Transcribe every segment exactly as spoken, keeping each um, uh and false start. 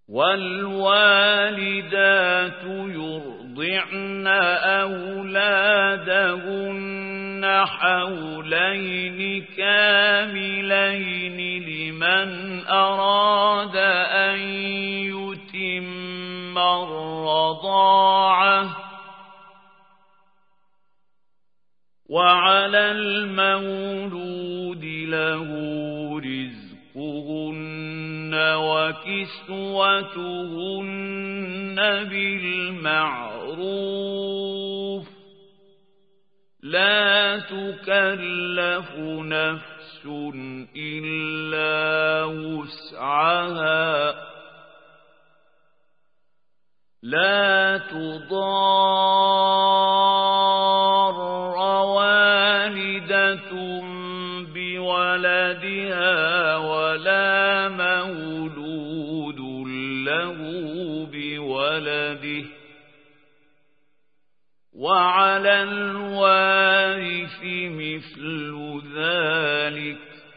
والوالدات يرضعن أولادهن حولين كاملين لمن أراد أن يتم الرضاعة وعلى المولود له رزقهن وكسوتهن بالمعروف لا تكلف نفس إلا وسعها لا تضار والدة بولدها ولا مولود له بولده وعلى الوارث مثل ذلك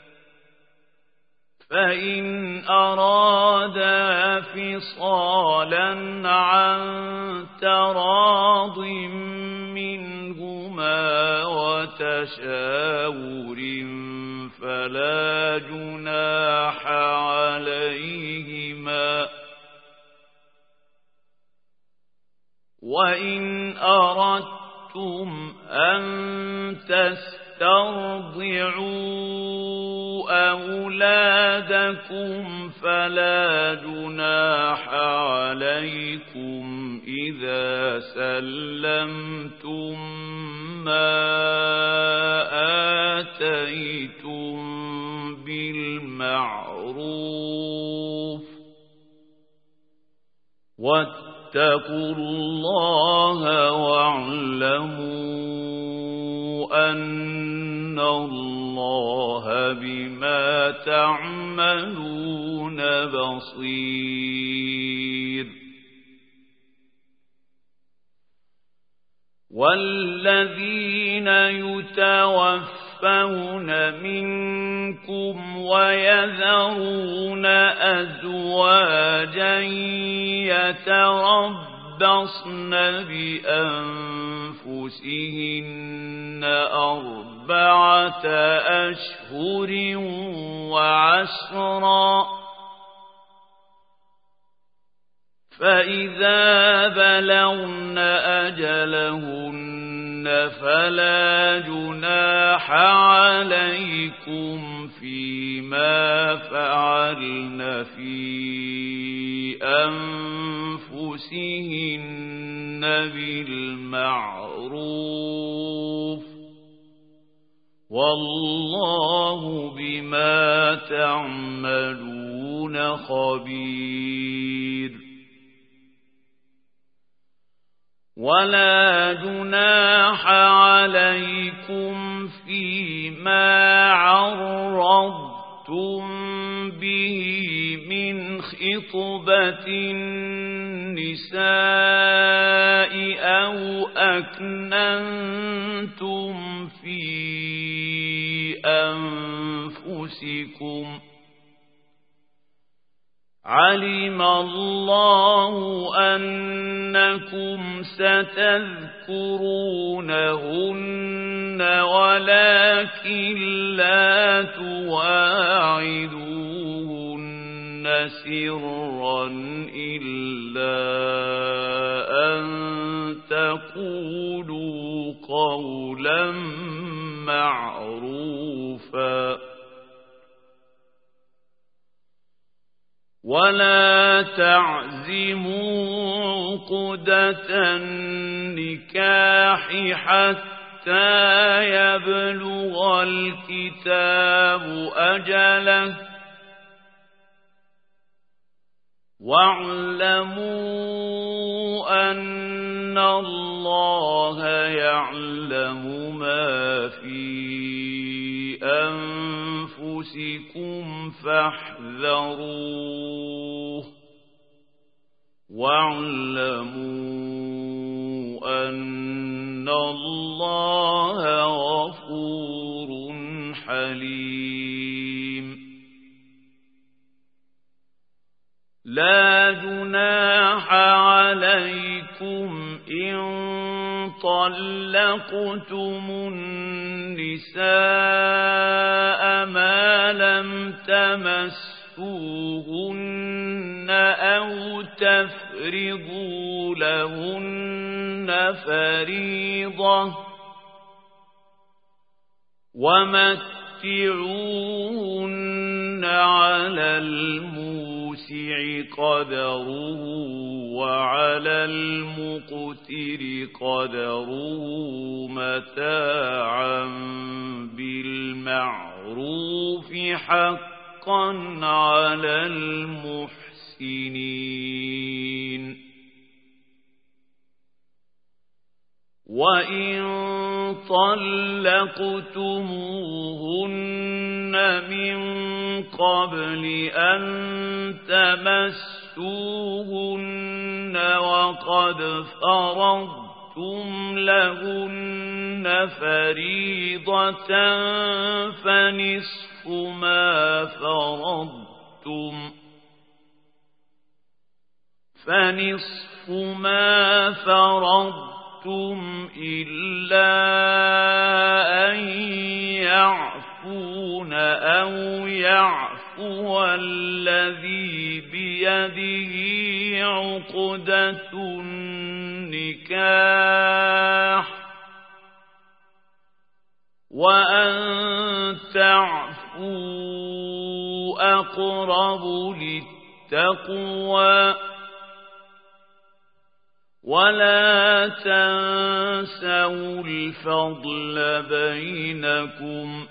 فإن أرادا فصالا عن تراض منهما وتشاور فلا جناح عليهما وإن أردتم أن تسترضعوا أولادكم فلا جناح عليكم إذا سلمتم ما آتيتم بالمعروف واتقوا الله واعلموا أن الله بما تعملون بصير والذين يتوفون منكم ويذرون أزواجا يتربصن بأنفسهن أربعة أشهر وعشرا فإذا بلغن أجلهن فلا جناح عليكم فيما فعلن في أنفسهن بالمعروف والله بما تعملون خبير ولا جناح عليكم فيما عرضتم به من خطبة النساء أو أكننتم في أنفسكم علم الله أنكم ستذكرونهن ولكن لا تواعدوهن سرا إلا أن تقولوا قولا معروفا ولا تعزموا عقدة النكاح حتى يبلغ الكتاب أجله واعلموا أن الله يعلم ما في أنفسكم فاحذروه واعلموا أن الله غفور حليم لا جناح عليكم إن طلقتم النساء ما لم تمسوهن أو تفرضوا لهن فريضة ومتعوهن على الموسع قدره وعلى المقتر قدره متاعا بالمعروف حقا على المحسنين وإن طلقتموهن من قبل أن تمسوهن وقد فرضتم لهن فريضة فنصف ما فرضتم فنصف ما فرضتم إلا أن يعفون أو يعفو الذي بيده عقدة النكاح وأن تعفوا أقرب للتقوى ولا تنسوا الفضل بينكم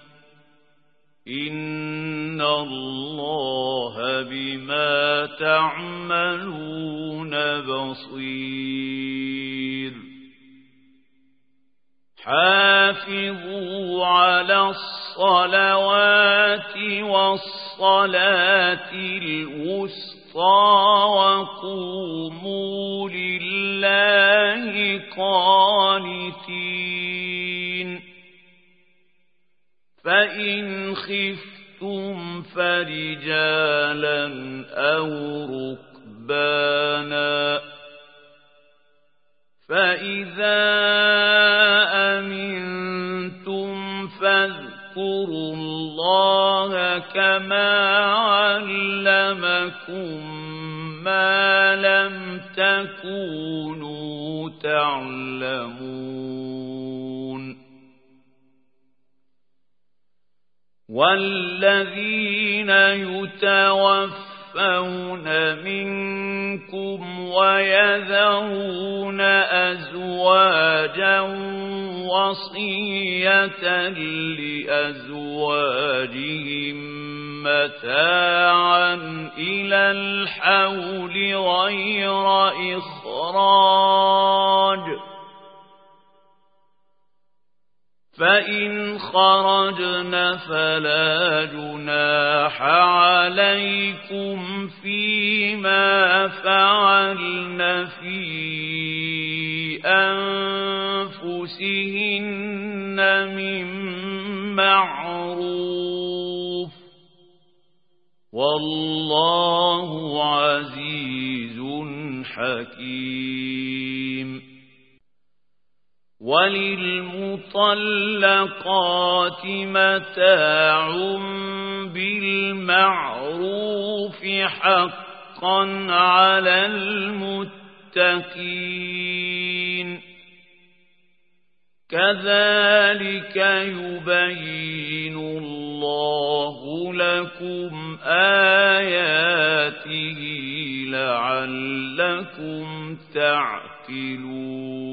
إن الله بما تعملون بصير حافظوا على الصلوات والصلاة الوسطى وقوموا لله قانتين فإن خفتم فرجالا أو ركبانا فإذا أمنتم فاذكروا الله كما علمكم ما لم تكونوا تعلمون والذين يتوفون منكم ويذرون أزواجا وصية لأزواجهم متاعا إلى الحول غير إخراج فإن خرجن فلا جناح عليكم فيما فعلن في أنفسهن من معروف والله عزيز حكيم وللمطلقات متاع بالمعروف حقا على المتقين كذلك يبين الله لكم آياته لعلكم تعقلون